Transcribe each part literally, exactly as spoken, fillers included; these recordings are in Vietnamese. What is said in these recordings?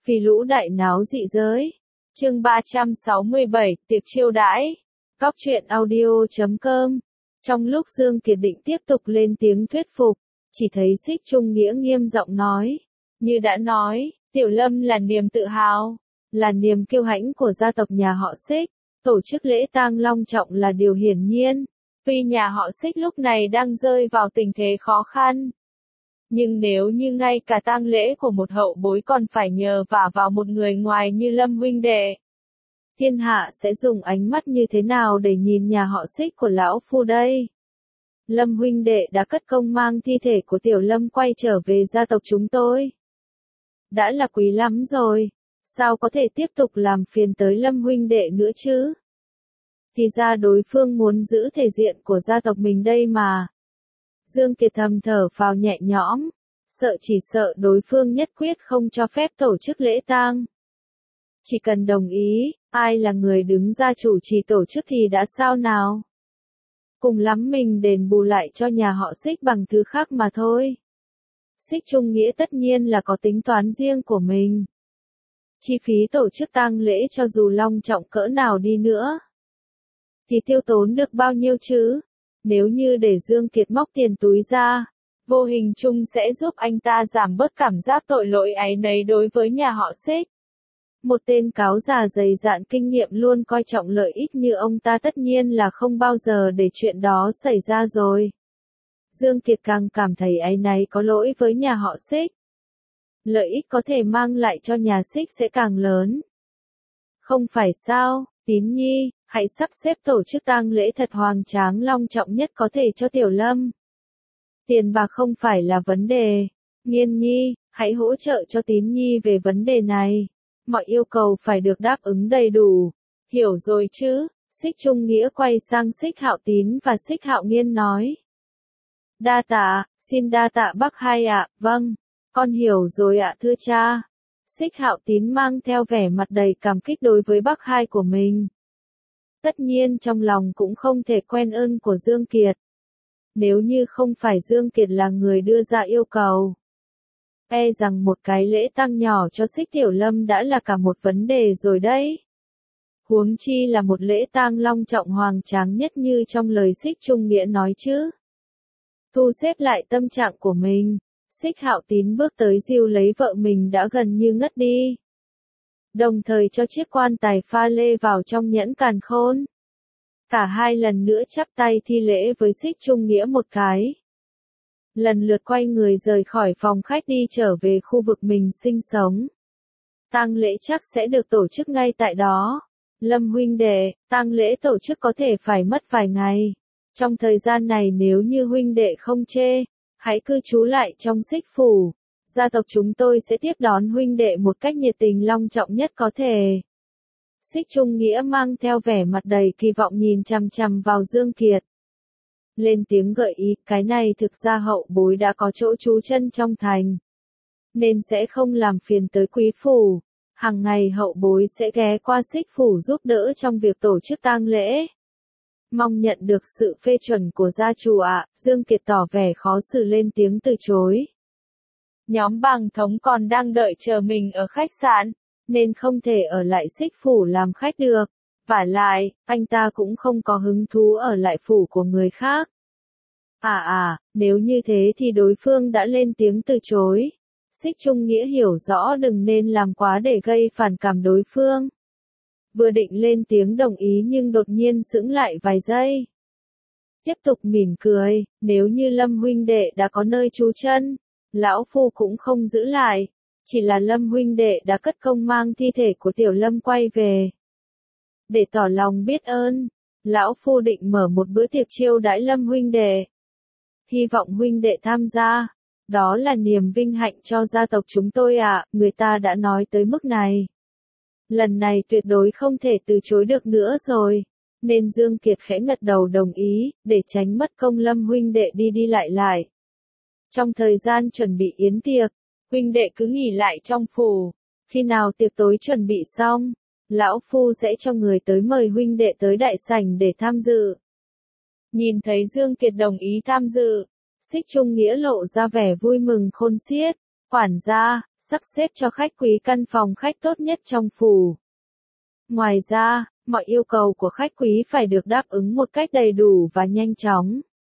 Vì lũ đại náo dị giới. Chương ba trăm sáu mươi bảy, tiệc chiêu đãi. Góc truyện audio chấm com. Trong lúc Dương Kiệt định tiếp tục lên tiếng thuyết phục, chỉ thấy Xích Trung Nghĩa nghiêm giọng nói. Như đã nói, Tiểu Lâm là niềm tự hào, là niềm kiêu hãnh của gia tộc nhà họ Xích. Tổ chức lễ tang long trọng là điều hiển nhiên. Tuy nhà họ Xích lúc này đang rơi vào tình thế khó khăn, nhưng nếu như ngay cả tang lễ của một hậu bối còn phải nhờ vả vào một người ngoài như Lâm huynh đệ, thiên hạ sẽ dùng ánh mắt như thế nào để nhìn nhà họ Xích của lão phu đây? Lâm huynh đệ đã cất công mang thi thể của Tiểu Lâm quay trở về gia tộc chúng tôi. Đã là quý lắm rồi, sao có thể tiếp tục làm phiền tới Lâm huynh đệ nữa chứ? Thì ra đối phương muốn giữ thể diện của gia tộc mình đây mà. Dương Kiệt thầm thở phào nhẹ nhõm, sợ chỉ sợ đối phương nhất quyết không cho phép tổ chức lễ tang. Chỉ cần đồng ý, ai là người đứng ra chủ trì tổ chức thì đã sao nào? Cùng lắm mình đền bù lại cho nhà họ Xích bằng thứ khác mà thôi. Xích Trung Nghĩa tất nhiên là có tính toán riêng của mình. Chi phí tổ chức tang lễ cho dù long trọng cỡ nào đi nữa, thì tiêu tốn được bao nhiêu chứ? Nếu như để Dương Kiệt móc tiền túi ra, vô hình chung sẽ giúp anh ta giảm bớt cảm giác tội lỗi áy náy đối với nhà họ Xích. Một tên cáo già dày dạn kinh nghiệm luôn coi trọng lợi ích như ông ta tất nhiên là không bao giờ để chuyện đó xảy ra rồi. Dương Kiệt càng cảm thấy áy náy có lỗi với nhà họ Xích. Lợi ích có thể mang lại cho nhà Xích sẽ càng lớn. Không phải sao, Tín Nhi, hãy sắp xếp tổ chức tang lễ thật hoành tráng long trọng nhất có thể cho Tiểu Lâm. Tiền bạc không phải là vấn đề. Nghiên Nhi, hãy hỗ trợ cho Tín Nhi về vấn đề này. Mọi yêu cầu phải được đáp ứng đầy đủ. Hiểu rồi chứ? Xích Trung Nghĩa quay sang Xích Hạo Tín và Xích Hạo Nghiên nói. Đa tạ, xin đa tạ bác hai ạ, vâng, con hiểu rồi ạ thưa cha. Xích Hạo Tín mang theo vẻ mặt đầy cảm kích đối với bác hai của mình. Tất nhiên trong lòng cũng không thể quên ơn của Dương Kiệt. Nếu như không phải Dương Kiệt là người đưa ra yêu cầu, e rằng một cái lễ tang nhỏ cho Xích Tiểu Lâm đã là cả một vấn đề rồi đấy. Huống chi là một lễ tang long trọng hoành tráng nhất như trong lời Xích Trung Nghĩa nói chứ. Thu xếp lại tâm trạng của mình, Xích Hạo Tín bước tới dìu lấy vợ mình đã gần như ngất đi. Đồng thời cho chiếc quan tài pha lê vào trong nhẫn càn khôn. Cả hai lần nữa chắp tay thi lễ với Xích Trung Nghĩa một cái. Lần lượt quay người rời khỏi phòng khách đi trở về khu vực mình sinh sống. Tang lễ chắc sẽ được tổ chức ngay tại đó. Lâm huynh đệ, tang lễ tổ chức có thể phải mất vài ngày. Trong thời gian này nếu như huynh đệ không chê, hãy cư trú lại trong Xích phủ. Gia tộc chúng tôi sẽ tiếp đón huynh đệ một cách nhiệt tình long trọng nhất có thể. Xích Trung Nghĩa mang theo vẻ mặt đầy kỳ vọng nhìn chằm chằm vào Dương Kiệt. Lên tiếng gợi ý, cái này thực ra hậu bối đã có chỗ trú chân trong thành, nên sẽ không làm phiền tới quý phủ. Hàng ngày hậu bối sẽ ghé qua Xích phủ giúp đỡ trong việc tổ chức tang lễ. Mong nhận được sự phê chuẩn của gia chủ ạ, Dương Kiệt tỏ vẻ khó xử lên tiếng từ chối. Nhóm Bàng Thống còn đang đợi chờ mình ở khách sạn, nên không thể ở lại Xích phủ làm khách được. Vả lại, anh ta cũng không có hứng thú ở lại phủ của người khác. À à, nếu như thế thì đối phương đã lên tiếng từ chối. Xích Trung Nghĩa hiểu rõ đừng nên làm quá để gây phản cảm đối phương. Vừa định lên tiếng đồng ý nhưng đột nhiên sững lại vài giây. Tiếp tục mỉm cười, nếu như Lâm huynh đệ đã có nơi trú chân, lão phu cũng không giữ lại. Chỉ là Lâm huynh đệ đã cất công mang thi thể của Tiểu Lâm quay về. Để tỏ lòng biết ơn, lão phu định mở một bữa tiệc chiêu đãi Lâm huynh đệ. Hy vọng huynh đệ tham gia. Đó là niềm vinh hạnh cho gia tộc chúng tôi ạ, người ta đã nói tới mức này. Lần này tuyệt đối không thể từ chối được nữa rồi. Nên Dương Kiệt khẽ gật đầu đồng ý, để tránh mất công Lâm huynh đệ đi đi lại lại. Trong thời gian chuẩn bị yến tiệc, huynh đệ cứ nghỉ lại trong phủ. Khi nào tiệc tối chuẩn bị xong, lão phu sẽ cho người tới mời huynh đệ tới đại sảnh để tham dự. Nhìn thấy Dương Kiệt đồng ý tham dự, Xích Trung Nghĩa lộ ra vẻ vui mừng khôn xiết. Quản gia, sắp xếp cho khách quý căn phòng khách tốt nhất trong phủ. Ngoài ra, mọi yêu cầu của khách quý phải được đáp ứng một cách đầy đủ và nhanh chóng.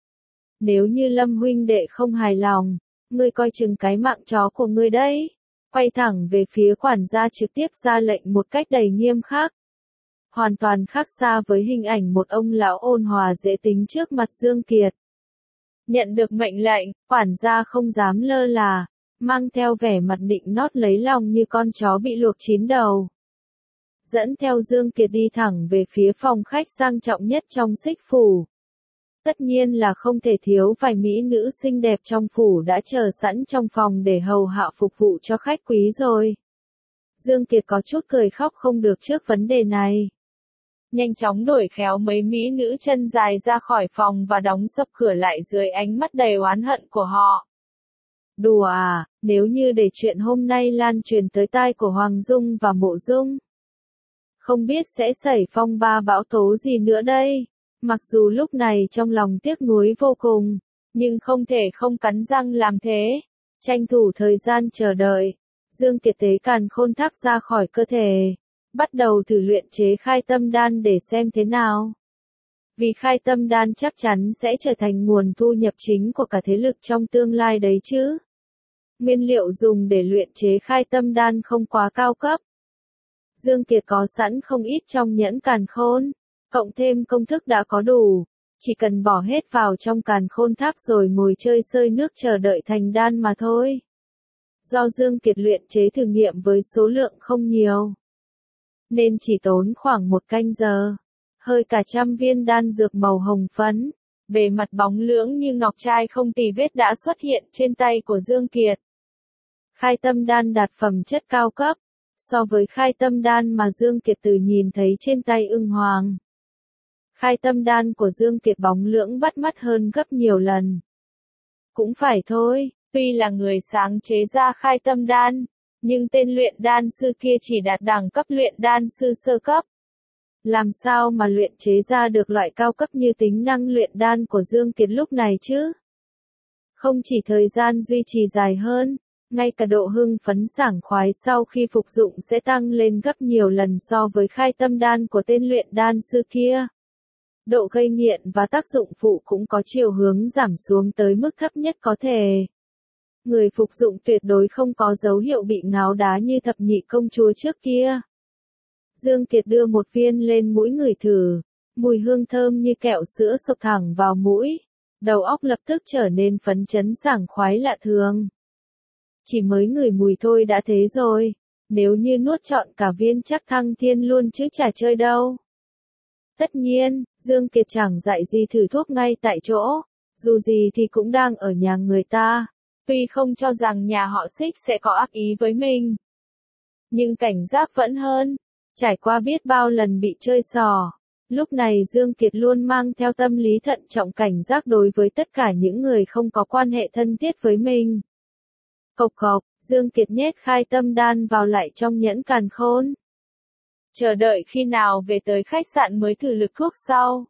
Nếu như Lâm huynh đệ không hài lòng, ngươi coi chừng cái mạng chó của ngươi đấy. Quay thẳng về phía quản gia trực tiếp ra lệnh một cách đầy nghiêm khắc. Hoàn toàn khác xa với hình ảnh một ông lão ôn hòa dễ tính trước mặt Dương Kiệt. Nhận được mệnh lệnh, quản gia không dám lơ là, mang theo vẻ mặt định nót lấy lòng như con chó bị luộc chín đầu. Dẫn theo Dương Kiệt đi thẳng về phía phòng khách sang trọng nhất trong Xích phủ. Tất nhiên là không thể thiếu vài mỹ nữ xinh đẹp trong phủ đã chờ sẵn trong phòng để hầu hạ phục vụ cho khách quý rồi. Dương Kiệt có chút cười khóc không được trước vấn đề này. Nhanh chóng đuổi khéo mấy mỹ nữ chân dài ra khỏi phòng và đóng sập cửa lại dưới ánh mắt đầy oán hận của họ. Đùa à, nếu như để chuyện hôm nay lan truyền tới tai của Hoàng Dung và Mộ Dung, không biết sẽ xảy phong ba bão tố gì nữa đây. Mặc dù lúc này trong lòng tiếc nuối vô cùng, nhưng không thể không cắn răng làm thế. Tranh thủ thời gian chờ đợi, Dương Kiệt tế càn khôn tháp ra khỏi cơ thể, bắt đầu thử luyện chế khai tâm đan để xem thế nào. Vì khai tâm đan chắc chắn sẽ trở thành nguồn thu nhập chính của cả thế lực trong tương lai đấy chứ. Nguyên liệu dùng để luyện chế khai tâm đan không quá cao cấp. Dương Kiệt có sẵn không ít trong nhẫn càn khôn, cộng thêm công thức đã có đủ, chỉ cần bỏ hết vào trong càn khôn tháp rồi ngồi chơi sơi nước chờ đợi thành đan mà thôi. Do Dương Kiệt luyện chế thử nghiệm với số lượng không nhiều, nên chỉ tốn khoảng một canh giờ. Hơi cả trăm viên đan dược màu hồng phấn, bề mặt bóng lưỡng như ngọc trai không tì vết đã xuất hiện trên tay của Dương Kiệt. Khai tâm đan đạt phẩm chất cao cấp, so với khai tâm đan mà Dương Kiệt từ nhìn thấy trên tay ưng hoàng. Khai tâm đan của Dương Kiệt bóng lưỡng bắt mắt hơn gấp nhiều lần. Cũng phải thôi, tuy là người sáng chế ra khai tâm đan, nhưng tên luyện đan sư kia chỉ đạt đẳng cấp luyện đan sư sơ cấp. Làm sao mà luyện chế ra được loại cao cấp như tính năng luyện đan của Dương Kiệt lúc này chứ? Không chỉ thời gian duy trì dài hơn, ngay cả độ hưng phấn sảng khoái sau khi phục dụng sẽ tăng lên gấp nhiều lần so với khai tâm đan của tên luyện đan sư kia. Độ gây nghiện và tác dụng phụ cũng có chiều hướng giảm xuống tới mức thấp nhất có thể. Người phục dụng tuyệt đối không có dấu hiệu bị ngáo đá như thập nhị công chúa trước kia. Dương Kiệt đưa một viên lên mũi ngửi thử, mùi hương thơm như kẹo sữa xộc thẳng vào mũi, đầu óc lập tức trở nên phấn chấn sảng khoái lạ thường. Chỉ mới ngửi mùi thôi đã thế rồi, nếu như nuốt trọn cả viên chắc thăng thiên luôn chứ chả chơi đâu. Tất nhiên, Dương Kiệt chẳng dạy gì thử thuốc ngay tại chỗ, dù gì thì cũng đang ở nhà người ta, tuy không cho rằng nhà họ Xích sẽ có ác ý với mình, nhưng cảnh giác vẫn hơn. Trải qua biết bao lần bị chơi xỏ, lúc này Dương Kiệt luôn mang theo tâm lý thận trọng cảnh giác đối với tất cả những người không có quan hệ thân thiết với mình. Cộc cộc, Dương Kiệt nhét khai tâm đan vào lại trong nhẫn càn khôn. Chờ đợi khi nào về tới khách sạn mới thử lực thuốc sau.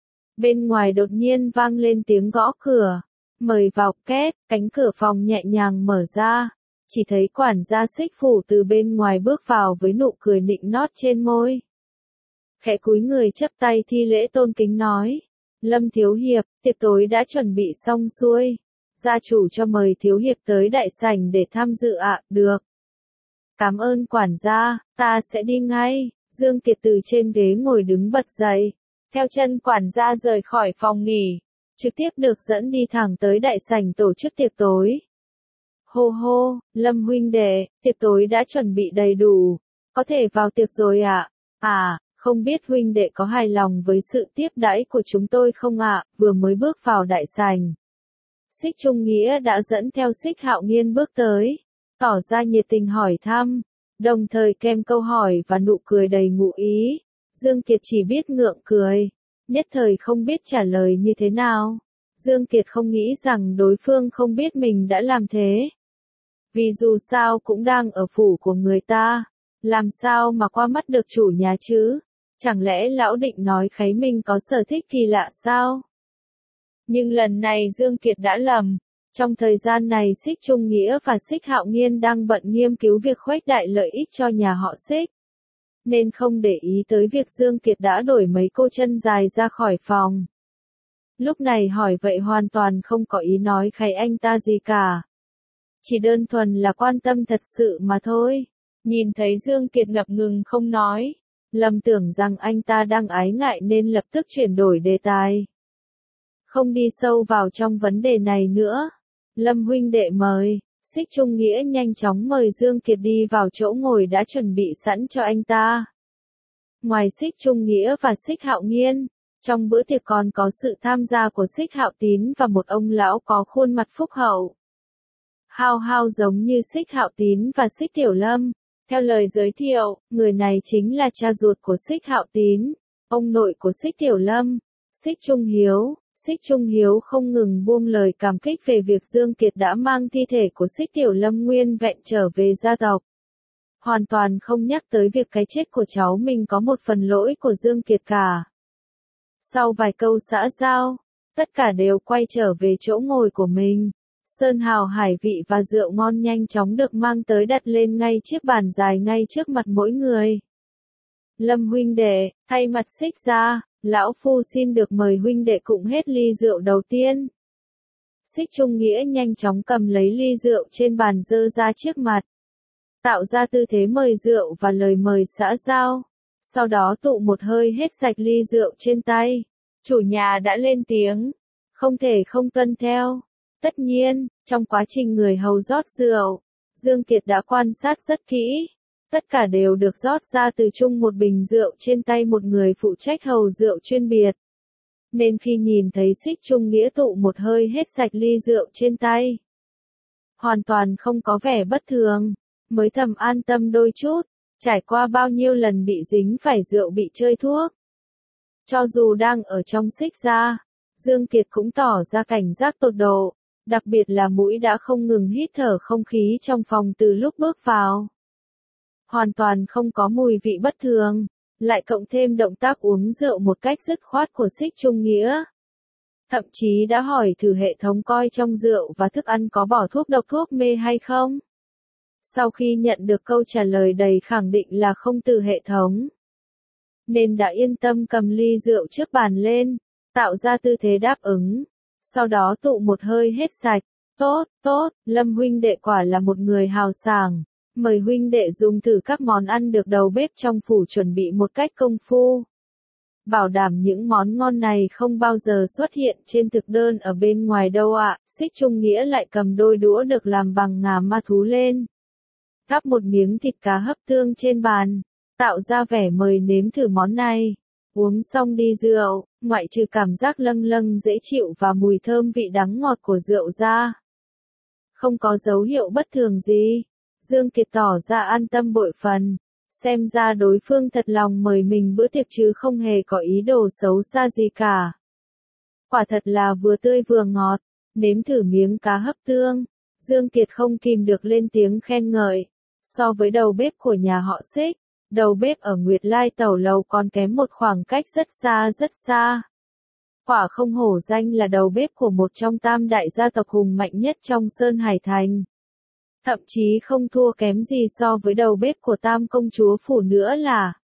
Bên ngoài đột nhiên vang lên tiếng gõ cửa, mời vào két, cánh cửa phòng nhẹ nhàng mở ra. Chỉ thấy quản gia Xích phủ từ bên ngoài bước vào với nụ cười nịnh nót trên môi. Khẽ cúi người chắp tay thi lễ tôn kính nói. Lâm thiếu hiệp, tiệc tối đã chuẩn bị xong xuôi. Gia chủ cho mời thiếu hiệp tới đại sảnh để tham dự ạ, à, được. Cảm ơn quản gia, ta sẽ đi ngay. Dương Kiệt từ trên ghế ngồi đứng bật dậy, theo chân quản gia rời khỏi phòng nghỉ, trực tiếp được dẫn đi thẳng tới đại sảnh tổ chức tiệc tối. Hô hô, Lâm huynh đệ, tiệc tối đã chuẩn bị đầy đủ, có thể vào tiệc rồi ạ. À? à, không biết huynh đệ có hài lòng với sự tiếp đãi của chúng tôi không ạ? À? Vừa mới bước vào đại sảnh, Xích Trung Nghĩa đã dẫn theo Xích Hạo Nghiên bước tới, tỏ ra nhiệt tình hỏi thăm, đồng thời kèm câu hỏi và nụ cười đầy ngụ ý. Dương Kiệt chỉ biết ngượng cười, nhất thời không biết trả lời như thế nào. Dương Kiệt không nghĩ rằng đối phương không biết mình đã làm thế. Vì dù sao cũng đang ở phủ của người ta, làm sao mà qua mắt được chủ nhà chứ? Chẳng lẽ lão định nói Khấy Minh có sở thích kỳ lạ sao? Nhưng lần này Dương Kiệt đã lầm, Trong thời gian này Xích Trung Nghĩa và Xích Hạo Nghiên đang bận nghiên cứu việc khuếch đại lợi ích cho nhà họ Xích, nên không để ý tới việc Dương Kiệt đã đuổi mấy cô chân dài ra khỏi phòng. Lúc này hỏi vậy hoàn toàn không có ý nói khay anh ta gì cả. Chỉ đơn thuần là quan tâm thật sự mà thôi. Nhìn thấy Dương Kiệt ngập ngừng không nói, Lâm tưởng rằng anh ta đang ái ngại nên lập tức chuyển đổi đề tài. Không đi sâu vào trong vấn đề này nữa. Lâm huynh đệ mời. Xích Trung Nghĩa nhanh chóng mời Dương Kiệt đi vào chỗ ngồi đã chuẩn bị sẵn cho anh ta. Ngoài Xích Trung Nghĩa và Xích Hạo Nghiên, trong bữa tiệc còn có sự tham gia của Xích Hạo Tín và một ông lão có khuôn mặt phúc hậu. Hao hao giống như Xích Hạo Tín và Xích Tiểu Lâm. Theo lời giới thiệu, người này chính là cha ruột của Xích Hạo Tín, ông nội của Xích Tiểu Lâm, Xích Trung Hiếu. Xích Trung Hiếu không ngừng buông lời cảm kích về việc Dương Kiệt đã mang thi thể của Xích Tiểu Lâm nguyên vẹn trở về gia tộc. Hoàn toàn không nhắc tới việc cái chết của cháu mình có một phần lỗi của Dương Kiệt cả. Sau vài câu xã giao, tất cả đều quay trở về chỗ ngồi của mình. Sơn hào hải vị và rượu ngon nhanh chóng được mang tới đặt lên ngay chiếc bàn dài ngay trước mặt mỗi người. Lâm huynh đệ, thay mặt Xích gia, lão phu xin được mời huynh đệ cụng hết ly rượu đầu tiên. Xích Trung Nghĩa nhanh chóng cầm lấy ly rượu trên bàn dơ ra trước mặt, tạo ra tư thế mời rượu và lời mời xã giao. Sau đó tụ một hơi hết sạch ly rượu trên tay. Chủ nhà đã lên tiếng, không thể không tuân theo. Tất nhiên, trong quá trình người hầu rót rượu, Dương Kiệt đã quan sát rất kỹ. Tất cả đều được rót ra từ chung một bình rượu trên tay một người phụ trách hầu rượu chuyên biệt. Nên khi nhìn thấy Xích Trung Nghĩa tụ một hơi hết sạch ly rượu trên tay, hoàn toàn không có vẻ bất thường, mới thầm an tâm đôi chút. Trải qua bao nhiêu lần bị dính phải rượu bị chơi thuốc, cho dù đang ở trong Xích gia, Dương Kiệt cũng tỏ ra cảnh giác tột độ, đặc biệt là mũi đã không ngừng hít thở không khí trong phòng từ lúc bước vào. Hoàn toàn không có mùi vị bất thường, lại cộng thêm động tác uống rượu một cách dứt khoát của Xích Trung Nghĩa. Thậm chí đã hỏi thử hệ thống coi trong rượu và thức ăn có bỏ thuốc độc thuốc mê hay không. Sau khi nhận được câu trả lời đầy khẳng định là không từ hệ thống, nên đã yên tâm cầm ly rượu trước bàn lên, tạo ra tư thế đáp ứng. Sau đó tụ một hơi hết sạch. Tốt, tốt, Lâm huynh đệ quả là một người hào sảng. Mời huynh đệ dùng thử các món ăn được đầu bếp trong phủ chuẩn bị một cách công phu. Bảo đảm những món ngon này không bao giờ xuất hiện trên thực đơn ở bên ngoài đâu ạ. Xích Trung Nghĩa lại cầm đôi đũa được làm bằng ngà ma thú lên, gắp một miếng thịt cá hấp tương trên bàn, tạo ra vẻ mời nếm thử món này. Uống xong đi rượu, ngoại trừ cảm giác lâng lâng dễ chịu và mùi thơm vị đắng ngọt của rượu ra, không có dấu hiệu bất thường gì. Dương Kiệt tỏ ra an tâm bội phần, xem ra đối phương thật lòng mời mình bữa tiệc chứ không hề có ý đồ xấu xa gì cả. Quả thật là vừa tươi vừa ngọt. Nếm thử miếng cá hấp tương, Dương Kiệt không kìm được lên tiếng khen ngợi. So với đầu bếp của nhà họ Xích, đầu bếp ở Nguyệt Lai Tẩu Lầu còn kém một khoảng cách rất xa rất xa. Quả không hổ danh là đầu bếp của một trong tam đại gia tộc hùng mạnh nhất trong Sơn Hải Thành. Thậm chí không thua kém gì so với đầu bếp của Tam công chúa phủ nữa là.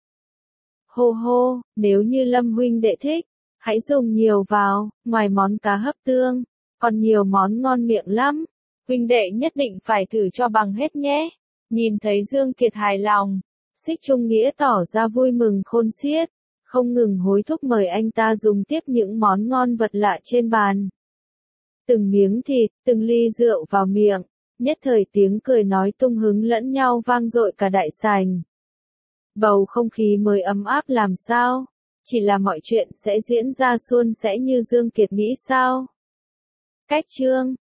Hô hô, nếu như Lâm huynh đệ thích, hãy dùng nhiều vào, ngoài món cá hấp tương, còn nhiều món ngon miệng lắm. Huynh đệ nhất định phải thử cho bằng hết nhé. Nhìn thấy Dương Kiệt hài lòng, Xích Trung Nghĩa tỏ ra vui mừng khôn xiết, không ngừng hối thúc mời anh ta dùng tiếp những món ngon vật lạ trên bàn. Từng miếng thịt, từng ly rượu vào miệng, nhất thời tiếng cười nói tung hứng lẫn nhau vang dội cả đại sảnh. Bầu không khí mới ấm áp làm sao? Chỉ là mọi chuyện sẽ diễn ra suôn sẻ như Dương Kiệt nghĩ sao? Cách chương